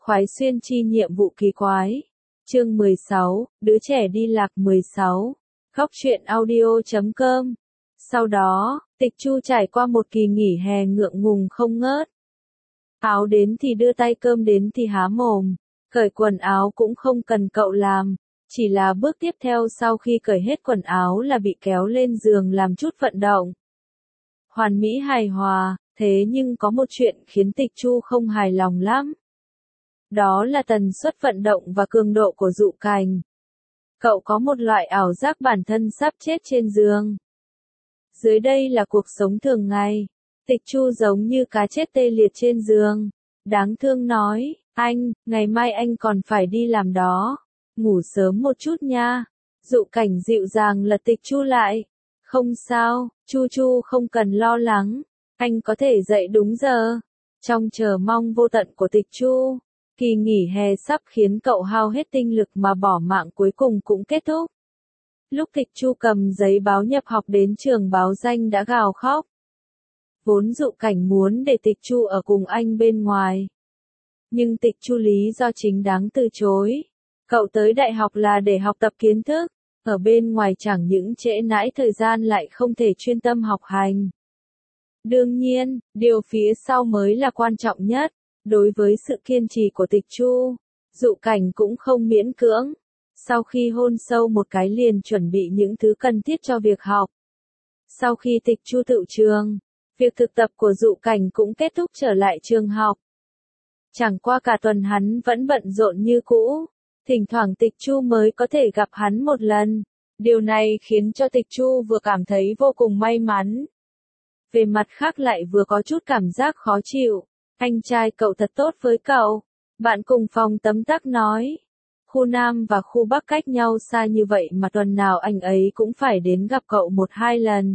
Khoái xuyên chi nhiệm vụ kỳ quái. Chương 16, đứa trẻ đi lạc 16. Góc truyện audio.com. Sau đó, Tịch Chu trải qua một kỳ nghỉ hè ngượng ngùng không ngớt. Áo đến thì đưa tay, cơm đến thì há mồm. Cởi quần áo cũng không cần cậu làm, chỉ là bước tiếp theo sau khi cởi hết quần áo là bị kéo lên giường làm chút vận động. Hoàn mỹ hài hòa, thế nhưng có một chuyện khiến Tịch Chu không hài lòng lắm. Đó là tần suất vận động và cường độ của Dụ Cảnh. Cậu có một loại ảo giác bản thân sắp chết trên giường. Dưới đây là cuộc sống thường ngày. Tịch Chu giống như cá chết tê liệt trên giường. Đáng thương nói, anh, ngày mai anh còn phải đi làm đó. Ngủ sớm một chút nha. Dụ Cảnh dịu dàng lật Tịch Chu lại. Không sao, Chu không cần lo lắng. Anh có thể dậy đúng giờ. Trong chờ mong vô tận của Tịch Chu, kỳ nghỉ hè sắp khiến cậu hao hết tinh lực mà bỏ mạng cuối cùng cũng kết thúc. Lúc Tịch Chu cầm giấy báo nhập học đến trường báo danh đã gào khóc. Vốn Dụ Cảnh muốn để Tịch Chu ở cùng anh bên ngoài. Nhưng Tịch Chu lý do chính đáng từ chối. Cậu tới đại học là để học tập kiến thức, ở bên ngoài chẳng những trễ nãi thời gian lại không thể chuyên tâm học hành. Đương nhiên, điều phía sau mới là quan trọng nhất. Đối với sự kiên trì của Tịch Chu, Dụ Cảnh cũng không miễn cưỡng. Sau khi hôn sâu một cái liền chuẩn bị những thứ cần thiết cho việc học. Sau khi Tịch Chu tựu trường, việc thực tập của Dụ Cảnh cũng kết thúc trở lại trường học. Chẳng qua cả tuần hắn vẫn bận rộn như cũ, thỉnh thoảng Tịch Chu mới có thể gặp hắn một lần. Điều này khiến cho Tịch Chu vừa cảm thấy vô cùng may mắn. Về mặt khác lại vừa có chút cảm giác khó chịu. Anh trai cậu thật tốt với cậu. Bạn cùng phòng tấm tắc nói. Khu Nam và khu Bắc cách nhau xa như vậy mà tuần nào anh ấy cũng phải đến gặp cậu 1-2 lần.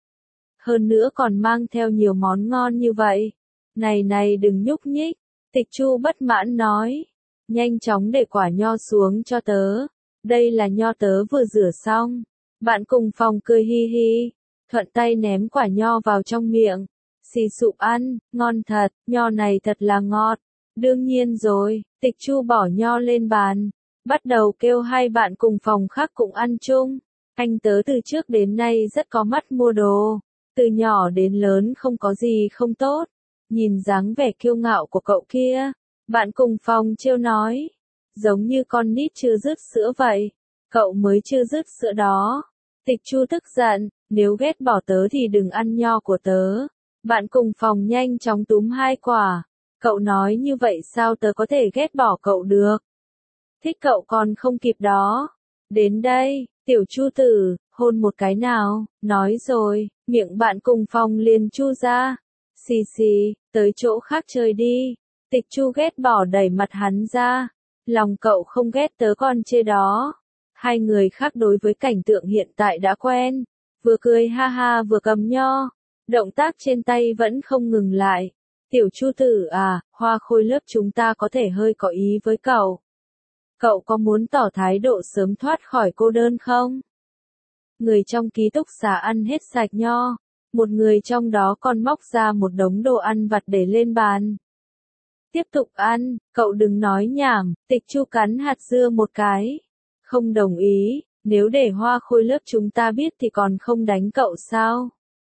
Hơn nữa còn mang theo nhiều món ngon như vậy. Này đừng nhúc nhích. Tịch Chu bất mãn nói. Nhanh chóng để quả nho xuống cho tớ. Đây là nho tớ vừa rửa xong. Bạn cùng phòng cười hi hi. Thuận tay ném quả nho vào trong miệng. Xì sụp ăn, ngon thật, nho này thật là ngọt. Đương nhiên rồi, Tịch Chu bỏ nho lên bàn. Bắt đầu kêu hai bạn cùng phòng khác cũng ăn chung. Anh tớ từ trước đến nay rất có mắt mua đồ. Từ nhỏ đến lớn không có gì không tốt. Nhìn dáng vẻ kiêu ngạo của cậu kia. Bạn cùng phòng trêu nói. Giống như con nít chưa dứt sữa vậy. Cậu mới chưa dứt sữa đó. Tịch Chu tức giận, nếu ghét bỏ tớ thì đừng ăn nho của tớ. Bạn cùng phòng nhanh chóng túm 2 quả. Cậu nói như vậy sao tớ có thể ghét bỏ cậu được? Thích cậu còn không kịp đó. Đến đây, tiểu Chu tử, hôn một cái nào. Nói rồi, miệng bạn cùng phòng liền chu ra. Xì, tới chỗ khác chơi đi. Tịch Chu ghét bỏ đẩy mặt hắn ra. Lòng cậu không ghét tớ còn chê đó. Hai người khác đối với cảnh tượng hiện tại đã quen. Vừa cười ha ha vừa cầm nho. Động tác trên tay vẫn không ngừng lại. Tiểu Chu tử à, Hoa Khôi lớp chúng ta có thể hơi có ý với cậu. Cậu có muốn tỏ thái độ sớm thoát khỏi cô đơn không? Người trong ký túc xá ăn hết sạch nho. Một người trong đó còn móc ra một đống đồ ăn vặt để lên bàn. Tiếp tục ăn, cậu đừng nói nhảm. Tịch Chu cắn hạt dưa một cái. Không đồng ý, nếu để Hoa Khôi lớp chúng ta biết thì còn không đánh cậu sao?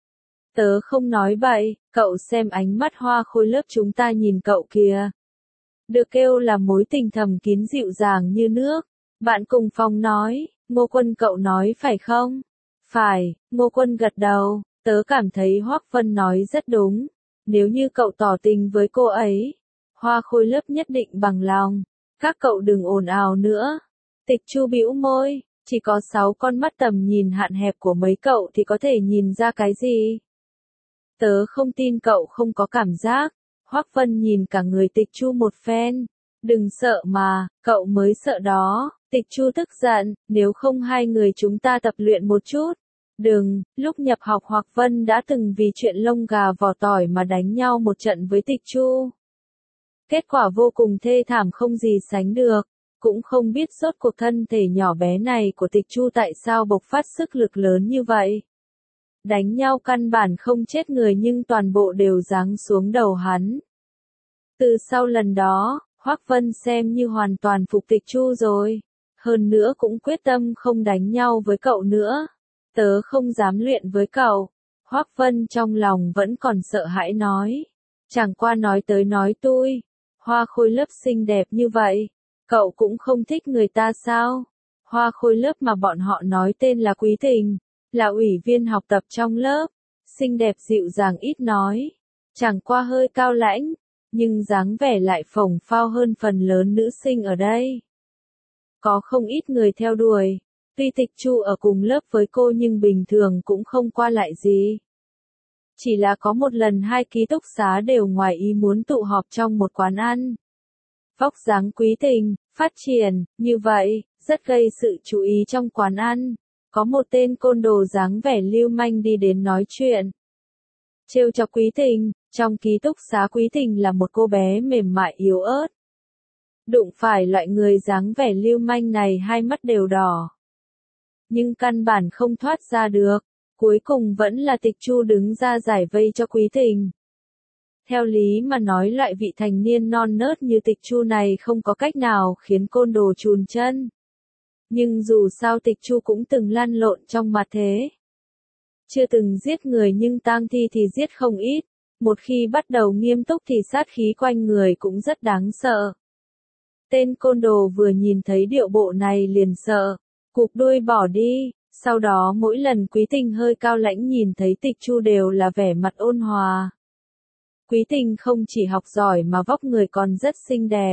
Tớ không nói bậy, cậu xem ánh mắt Hoa Khôi lớp chúng ta nhìn cậu kìa. Được kêu là mối tình thầm kín dịu dàng như nước. Bạn cùng phòng nói, Ngô Quân cậu nói phải không? Phải, Ngô Quân gật đầu, tớ cảm thấy Hoắc Vân nói rất đúng. Nếu như cậu tỏ tình với cô ấy, Hoa Khôi lớp nhất định bằng lòng. Các cậu đừng ồn ào nữa. Tịch Chu bĩu môi, chỉ có 6 con mắt tầm nhìn hạn hẹp của mấy cậu thì có thể nhìn ra cái gì? Tớ không tin cậu không có cảm giác. Hoắc Vân nhìn cả người Tịch Chu một phen. Đừng sợ mà, cậu mới sợ đó. Tịch Chu tức giận, nếu không hai người chúng ta tập luyện một chút. Đừng, lúc nhập học Hoắc Vân đã từng vì chuyện lông gà vỏ tỏi mà đánh nhau một trận với Tịch Chu. Kết quả vô cùng thê thảm không gì sánh được. Cũng không biết rốt cuộc thân thể nhỏ bé này của Tịch Chu tại sao bộc phát sức lực lớn như vậy. Đánh nhau căn bản không chết người nhưng toàn bộ đều giáng xuống đầu hắn. Từ sau lần đó, Hoắc Vân xem như hoàn toàn phục Tịch Chu rồi. Hơn nữa cũng quyết tâm không đánh nhau với cậu nữa. Tớ không dám luyện với cậu. Hoắc Vân trong lòng vẫn còn sợ hãi nói. Chẳng qua nói tới nói lui. Hoa Khôi lớp xinh đẹp như vậy. Cậu cũng không thích người ta sao? Hoa Khôi lớp mà bọn họ nói tên là Quý Tình. Là ủy viên học tập trong lớp. Xinh đẹp dịu dàng ít nói. Chẳng qua hơi cao lãnh. Nhưng dáng vẻ lại phồng phao hơn phần lớn nữ sinh ở đây. Có không ít người theo đuổi. Tuy Tịch Chu ở cùng lớp với cô nhưng bình thường cũng không qua lại gì. Chỉ là có một lần hai ký túc xá đều ngoài ý muốn tụ họp trong một quán ăn. Vóc dáng Quý Tình, phát triển, như vậy, rất gây sự chú ý trong quán ăn. Có một tên côn đồ dáng vẻ lưu manh đi đến nói chuyện. Trêu chọc Quý Tình, trong ký túc xá Quý Tình là một cô bé mềm mại yếu ớt. Đụng phải loại người dáng vẻ lưu manh này hai mắt đều đỏ. Nhưng căn bản không thoát ra được, cuối cùng vẫn là Tịch Chu đứng ra giải vây cho Quý Tình. Theo lý mà nói loại vị thành niên non nớt như Tịch Chu này không có cách nào khiến côn đồ chùn chân. Nhưng dù sao Tịch Chu cũng từng lăn lộn trong mặt thế. Chưa từng giết người nhưng tang thi thì giết không ít. Một khi bắt đầu nghiêm túc thì sát khí quanh người cũng rất đáng sợ. Tên côn đồ vừa nhìn thấy điệu bộ này liền sợ, cụp đuôi bỏ đi, sau đó mỗi lần Quý Tình hơi cao lãnh nhìn thấy Tịch Chu đều là vẻ mặt ôn hòa. Quý Tình không chỉ học giỏi mà vóc người còn rất xinh đẹp.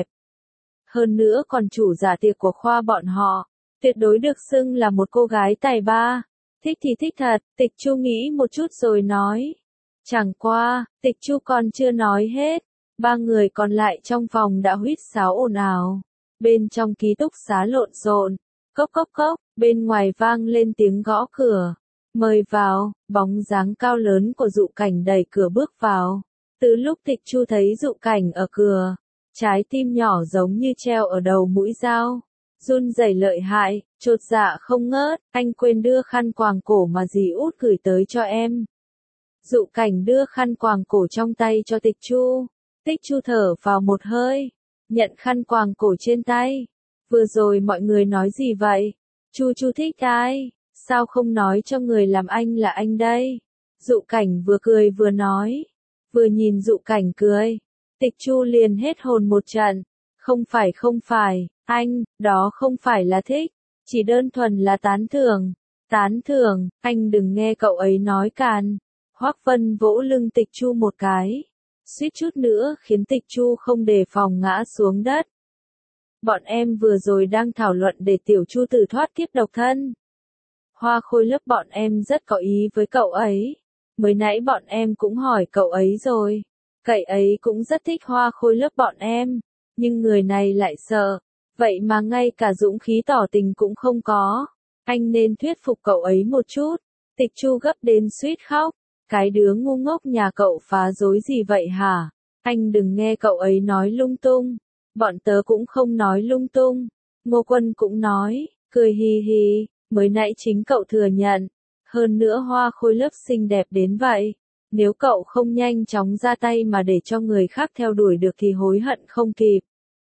Hơn nữa còn chủ giả tiệc của khoa bọn họ, tuyệt đối được xưng là một cô gái tài ba. Thích thì thích thật, Tịch Chu nghĩ một chút rồi nói. Chẳng qua, Tịch Chu còn chưa nói hết. Ba người còn lại trong phòng đã huýt sáo ồn ào. Bên trong ký túc xá lộn xộn. Cốc cốc cốc, bên ngoài vang lên tiếng gõ cửa. Mời vào, bóng dáng cao lớn của Dụ Cảnh đẩy cửa bước vào. Từ lúc Tịch Chu thấy Dụ Cảnh ở cửa, trái tim nhỏ giống như treo ở đầu mũi dao. Run rẩy lợi hại, chột dạ không ngớt, anh quên đưa khăn quàng cổ mà dì út gửi tới cho em. Dụ Cảnh đưa khăn quàng cổ trong tay cho Tịch Chu. Tịch Chu thở vào một hơi, nhận khăn quàng cổ trên tay. Vừa rồi mọi người nói gì vậy? Chu thích ai? Sao không nói cho người làm anh là anh đây? Dụ Cảnh vừa cười vừa nói. Vừa nhìn Dụ Cảnh cười, Tịch Chu liền hết hồn một trận. Không phải, anh, đó không phải là thích, chỉ đơn thuần là tán thưởng. Tán thưởng, anh đừng nghe cậu ấy nói càn. Hoắc Vân vỗ lưng Tịch Chu một cái. Suýt chút nữa khiến Tịch Chu không đề phòng ngã xuống đất. Bọn em vừa rồi đang thảo luận để Tiểu Chu tự thoát kiếp độc thân. Hoa Khôi lớp bọn em rất có ý với cậu ấy. Mới nãy bọn em cũng hỏi cậu ấy rồi. Cậu ấy cũng rất thích Hoa Khôi lớp bọn em. Nhưng người này lại sợ. Vậy mà ngay cả dũng khí tỏ tình cũng không có. Anh nên thuyết phục cậu ấy một chút. Tịch Chu gấp đến suýt khóc. Cái đứa ngu ngốc nhà cậu phá rối gì vậy hả? Anh đừng nghe cậu ấy nói lung tung. Bọn tớ cũng không nói lung tung. Ngô Quân cũng nói, cười hì hì, mới nãy chính cậu thừa nhận. Hơn nữa Hoa Khôi lớp xinh đẹp đến vậy. Nếu cậu không nhanh chóng ra tay mà để cho người khác theo đuổi được thì hối hận không kịp.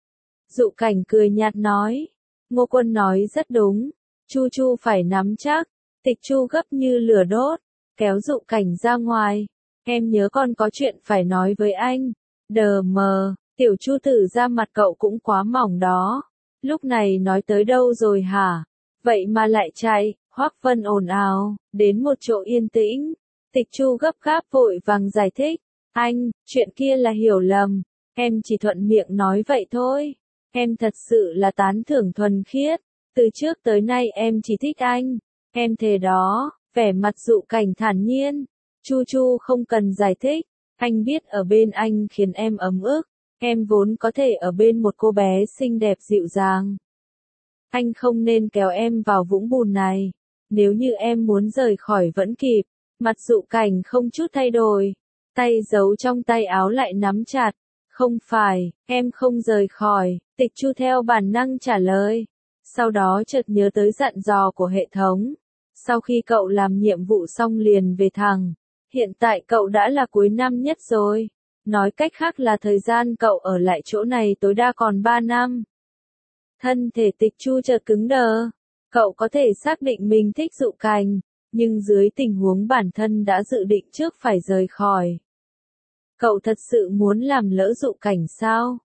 Dụ Cảnh cười nhạt nói. Ngô Quân nói rất đúng. Chu phải nắm chắc. Tịch Chu gấp như lửa đốt. Kéo Dụ Cảnh ra ngoài. Em nhớ con có chuyện phải nói với anh. Đờ mờ, Tiểu Chu thử ra mặt cậu cũng quá mỏng đó. Lúc này nói tới đâu rồi hả? Vậy mà lại chạy. Hoắc Vân ồn ào, đến một chỗ yên tĩnh. Tịch Chu gấp gáp vội vàng giải thích. Anh, chuyện kia là hiểu lầm. Em chỉ thuận miệng nói vậy thôi. Em thật sự là tán thưởng thuần khiết. Từ trước tới nay em chỉ thích anh. Em thề đó. Vẻ mặt Dụ Cảnh thản nhiên. Chu không cần giải thích. Anh biết ở bên anh khiến em ấm ức. Em vốn có thể ở bên một cô bé xinh đẹp dịu dàng. Anh không nên kéo em vào vũng bùn này. Nếu như em muốn rời khỏi vẫn kịp. Mặt Dụ Cảnh không chút thay đổi. Tay giấu trong tay áo lại nắm chặt. Không phải, em không rời khỏi. Tịch Chu theo bản năng trả lời. Sau đó chợt nhớ tới dặn dò của hệ thống. Sau khi cậu làm nhiệm vụ xong liền về thẳng. Hiện tại cậu đã là cuối năm nhất rồi. Nói cách khác là thời gian cậu ở lại chỗ này tối đa còn 3 năm. Thân thể Tịch Chu chợt cứng đờ. Cậu có thể xác định mình thích Dụ Cảnh, nhưng dưới tình huống bản thân đã dự định trước phải rời khỏi. Cậu thật sự muốn làm lỡ Dụ Cảnh sao?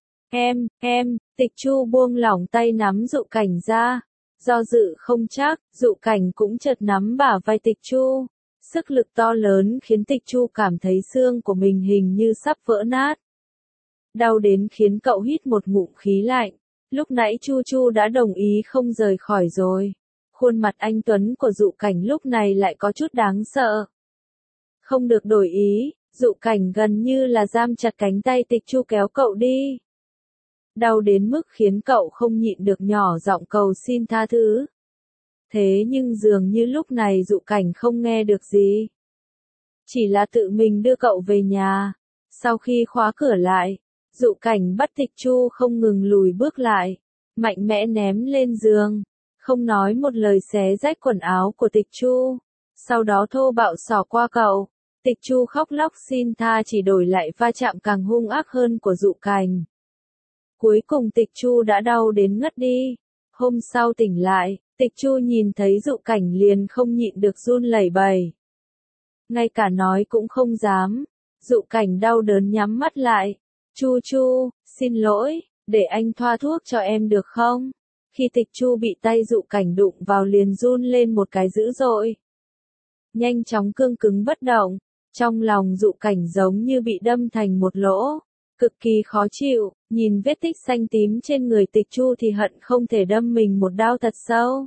Tịch Chu buông lỏng tay nắm Dụ Cảnh ra. Do dự không chắc, Dụ Cảnh cũng chợt nắm bả vai Tịch Chu. Sức lực to lớn khiến Tịch Chu cảm thấy xương của mình hình như sắp vỡ nát. Đau đến khiến cậu hít một ngụm khí lạnh. Lúc nãy Chu Chu đã đồng ý không rời khỏi rồi. Khuôn mặt anh tuấn của Dụ Cảnh lúc này lại có chút đáng sợ. Không được đổi ý, Dụ Cảnh gần như là giam chặt cánh tay Tịch Chu kéo cậu đi. Đau đến mức khiến cậu không nhịn được nhỏ giọng cầu xin tha thứ. Thế nhưng dường như lúc này Dụ Cảnh không nghe được gì. Chỉ là tự mình đưa cậu về nhà. Sau khi khóa cửa lại, Dụ Cảnh bắt Tịch Chu không ngừng lùi bước lại, mạnh mẽ ném lên giường, không nói một lời xé rách quần áo của Tịch Chu. Sau đó thô bạo xỏ qua cậu. Tịch Chu khóc lóc xin tha chỉ đổi lại va chạm càng hung ác hơn của Dụ Cảnh. Cuối cùng Tịch Chu đã đau đến ngất đi. Hôm sau tỉnh lại, Tịch Chu nhìn thấy Dụ Cảnh liền không nhịn được run lẩy bẩy. Ngay cả nói cũng không dám. Dụ Cảnh đau đớn nhắm mắt lại. Chu Chu, xin lỗi, để anh thoa thuốc cho em được không? Khi Tịch Chu bị tay Dụ Cảnh đụng vào liền run lên một cái dữ dội. Nhanh chóng cương cứng bất động, trong lòng Dụ Cảnh giống như bị đâm thành một lỗ. Cực kỳ khó chịu, nhìn vết tích xanh tím trên người Tịch Chu thì hận không thể đâm mình một đao thật sâu.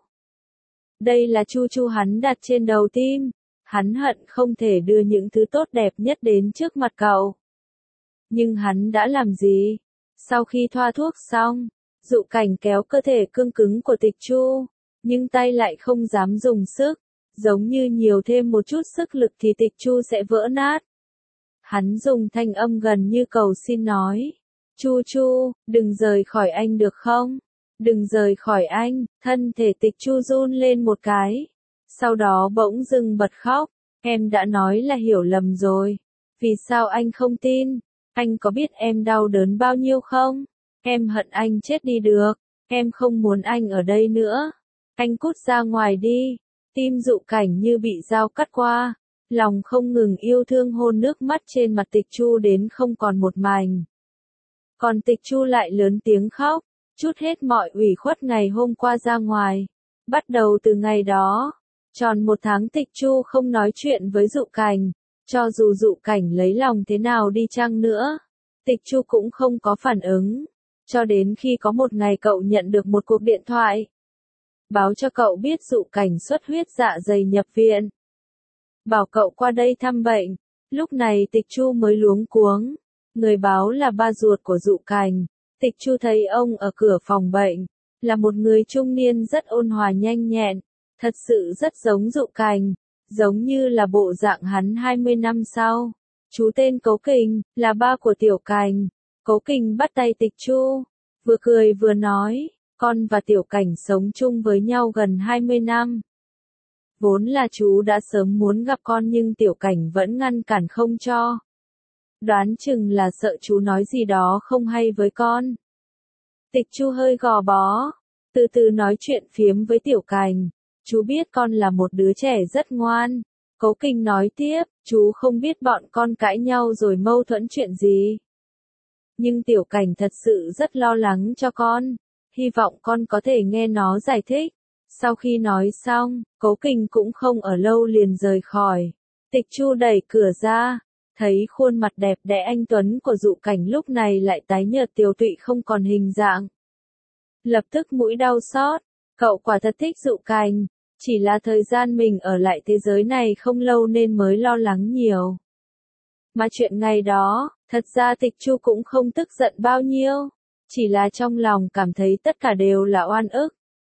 Đây là Chu Chu hắn đặt trên đầu tim, hắn hận không thể đưa những thứ tốt đẹp nhất đến trước mặt cậu. Nhưng hắn đã làm gì? Sau khi thoa thuốc xong, Dụ Cảnh kéo cơ thể cương cứng của Tịch Chu, nhưng tay lại không dám dùng sức, giống như nhiều thêm một chút sức lực thì Tịch Chu sẽ vỡ nát. Hắn dùng thanh âm gần như cầu xin nói, Chu Chu, đừng rời khỏi anh được không? Đừng rời khỏi anh. Thân thể Tịch Chu run lên một cái. Sau đó bỗng dưng bật khóc. Em đã nói là hiểu lầm rồi. Vì sao anh không tin? Anh có biết em đau đớn bao nhiêu không? Em hận anh chết đi được. Em không muốn anh ở đây nữa. Anh cút ra ngoài đi. Tim Dụ Cảnh như bị dao cắt qua. Lòng không ngừng yêu thương hôn nước mắt trên mặt Tịch Chu đến không còn một mảnh. Còn Tịch Chu lại lớn tiếng khóc, trút hết mọi ủy khuất ngày hôm qua ra ngoài. Bắt đầu từ ngày đó, tròn 1 tháng Tịch Chu không nói chuyện với Dụ Cảnh. Cho dù Dụ Cảnh lấy lòng thế nào đi chăng nữa, Tịch Chu cũng không có phản ứng. Cho đến khi có một ngày cậu nhận được một cuộc điện thoại. Báo cho cậu biết Dụ Cảnh xuất huyết dạ dày nhập viện. Bảo cậu qua đây thăm bệnh. Lúc này Tịch Chu mới luống cuống. Người báo là ba ruột của Dụ Cảnh. Tịch Chu thấy ông ở cửa phòng bệnh. Là một người trung niên rất ôn hòa nhanh nhẹn. Thật sự rất giống Dụ Cảnh. Giống như là bộ dạng hắn 20 năm sau. Chú tên Cấu Kình, là ba của Tiểu Cảnh. Cấu Kình bắt tay Tịch Chu. Vừa cười vừa nói. Con và Tiểu Cảnh sống chung với nhau gần 20 năm. Vốn là chú đã sớm muốn gặp con nhưng Tiểu Cảnh vẫn ngăn cản không cho. Đoán chừng là sợ chú nói gì đó không hay với con. Tịch Chu hơi gò bó, từ từ nói chuyện phiếm với Tiểu Cảnh. Chú biết con là một đứa trẻ rất ngoan. Cấu Kình nói tiếp, chú không biết bọn con cãi nhau rồi mâu thuẫn chuyện gì. Nhưng Tiểu Cảnh thật sự rất lo lắng cho con. Hy vọng con có thể nghe nó giải thích. Sau khi nói xong, Cấu Kình cũng không ở lâu liền rời khỏi. Tịch Chu đẩy cửa ra, thấy khuôn mặt đẹp đẽ anh tuấn của Dụ Cảnh lúc này lại tái nhợt tiều tụy không còn hình dạng. Lập tức mũi đau xót, cậu quả thật thích Dụ Cảnh, chỉ là thời gian mình ở lại thế giới này không lâu nên mới lo lắng nhiều. Mà chuyện ngày đó, thật ra Tịch Chu cũng không tức giận bao nhiêu, chỉ là trong lòng cảm thấy tất cả đều là oan ức.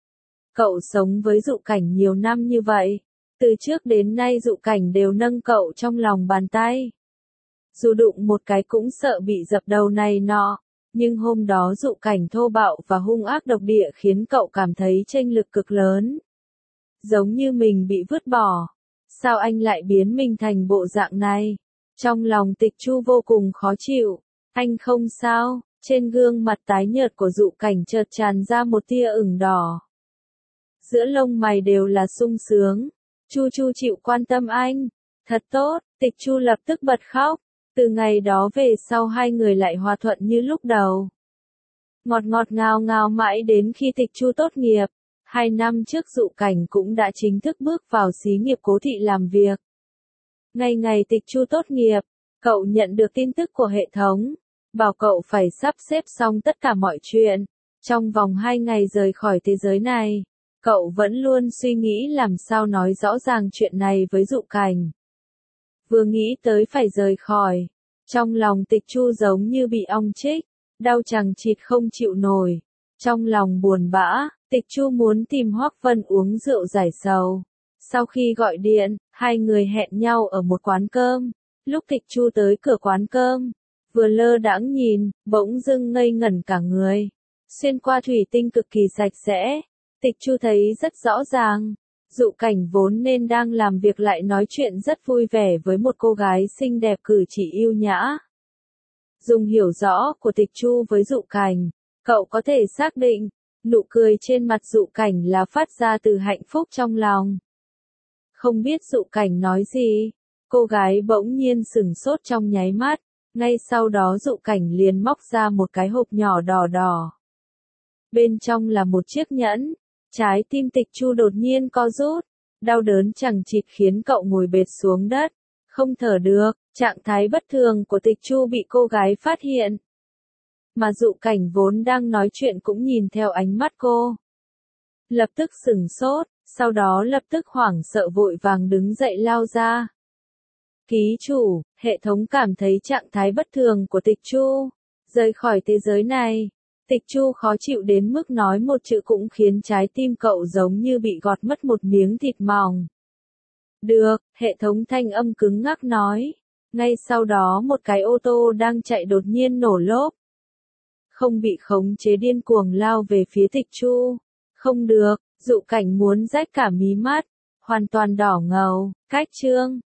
Cậu sống với Dụ Cảnh nhiều năm như vậy, từ trước đến nay Dụ Cảnh đều nâng cậu trong lòng bàn tay. Dù đụng một cái cũng sợ bị dập đầu này nọ, nhưng hôm đó Dụ Cảnh thô bạo và hung ác độc địa khiến cậu cảm thấy chênh lực cực lớn. Giống như mình bị vứt bỏ. Sao anh lại biến mình thành bộ dạng này? Trong lòng Tịch Chu vô cùng khó chịu. Anh không sao? Trên gương mặt tái nhợt của Dụ Cảnh chợt tràn ra một tia ửng đỏ. Giữa lông mày đều là sung sướng. Chu Chu chịu quan tâm anh. Thật tốt, Tịch Chu lập tức bật khóc. Từ ngày đó về sau hai người lại hòa thuận như lúc đầu. Ngọt ngọt ngào ngào mãi đến khi Tịch Chu tốt nghiệp. 2 năm trước Dụ Cảnh cũng đã chính thức bước vào xí nghiệp Cố Thị làm việc. Ngày ngày Tịch Chu tốt nghiệp, cậu nhận được tin tức của hệ thống. Bảo cậu phải sắp xếp xong tất cả mọi chuyện. Trong vòng 2 ngày rời khỏi thế giới này, cậu vẫn luôn suy nghĩ làm sao nói rõ ràng chuyện này với Dụ Cảnh. Vừa nghĩ tới phải rời khỏi, trong lòng Tịch Chu giống như bị ong chích, đau chằng chịt không chịu nổi. Trong lòng buồn bã, Tịch Chu muốn tìm Hoắc Vân uống rượu giải sầu. Sau khi gọi điện, hai người hẹn nhau ở một quán cơm. Lúc Tịch Chu tới cửa quán cơm, vừa lơ đãng nhìn, bỗng dưng ngây ngẩn cả người. Xuyên qua thủy tinh cực kỳ sạch sẽ, Tịch Chu thấy rất rõ ràng. Dụ Cảnh vốn nên đang làm việc lại nói chuyện rất vui vẻ với một cô gái xinh đẹp cử chỉ yêu nhã. Dùng hiểu rõ của Tịch Chu với Dụ Cảnh, cậu có thể xác định, nụ cười trên mặt Dụ Cảnh là phát ra từ hạnh phúc trong lòng. Không biết Dụ Cảnh nói gì, cô gái bỗng nhiên sửng sốt trong nháy mắt, ngay sau đó Dụ Cảnh liền móc ra một cái hộp nhỏ đỏ đỏ. Bên trong là một chiếc nhẫn, trái tim Tịch Chu đột nhiên co rút, đau đớn chằng chịt khiến cậu ngồi bệt xuống đất, không thở được, trạng thái bất thường của Tịch Chu bị cô gái phát hiện. Mà Dụ Cảnh vốn đang nói chuyện cũng nhìn theo ánh mắt cô. Lập tức sửng sốt, sau đó lập tức hoảng sợ vội vàng đứng dậy lao ra. Ký chủ, hệ thống cảm thấy trạng thái bất thường của Tịch Chu, rời khỏi thế giới này. Tịch Chu khó chịu đến mức nói một chữ cũng khiến trái tim cậu giống như bị gọt mất một miếng thịt mỏng. Được, hệ thống thanh âm cứng ngắc nói. Ngay sau đó một cái ô tô đang chạy đột nhiên nổ lốp. Không bị khống chế điên cuồng lao về phía Tịch Chu. Không được, Dụ Cảnh muốn rách cả mí mắt, hoàn toàn đỏ ngầu, cách chương.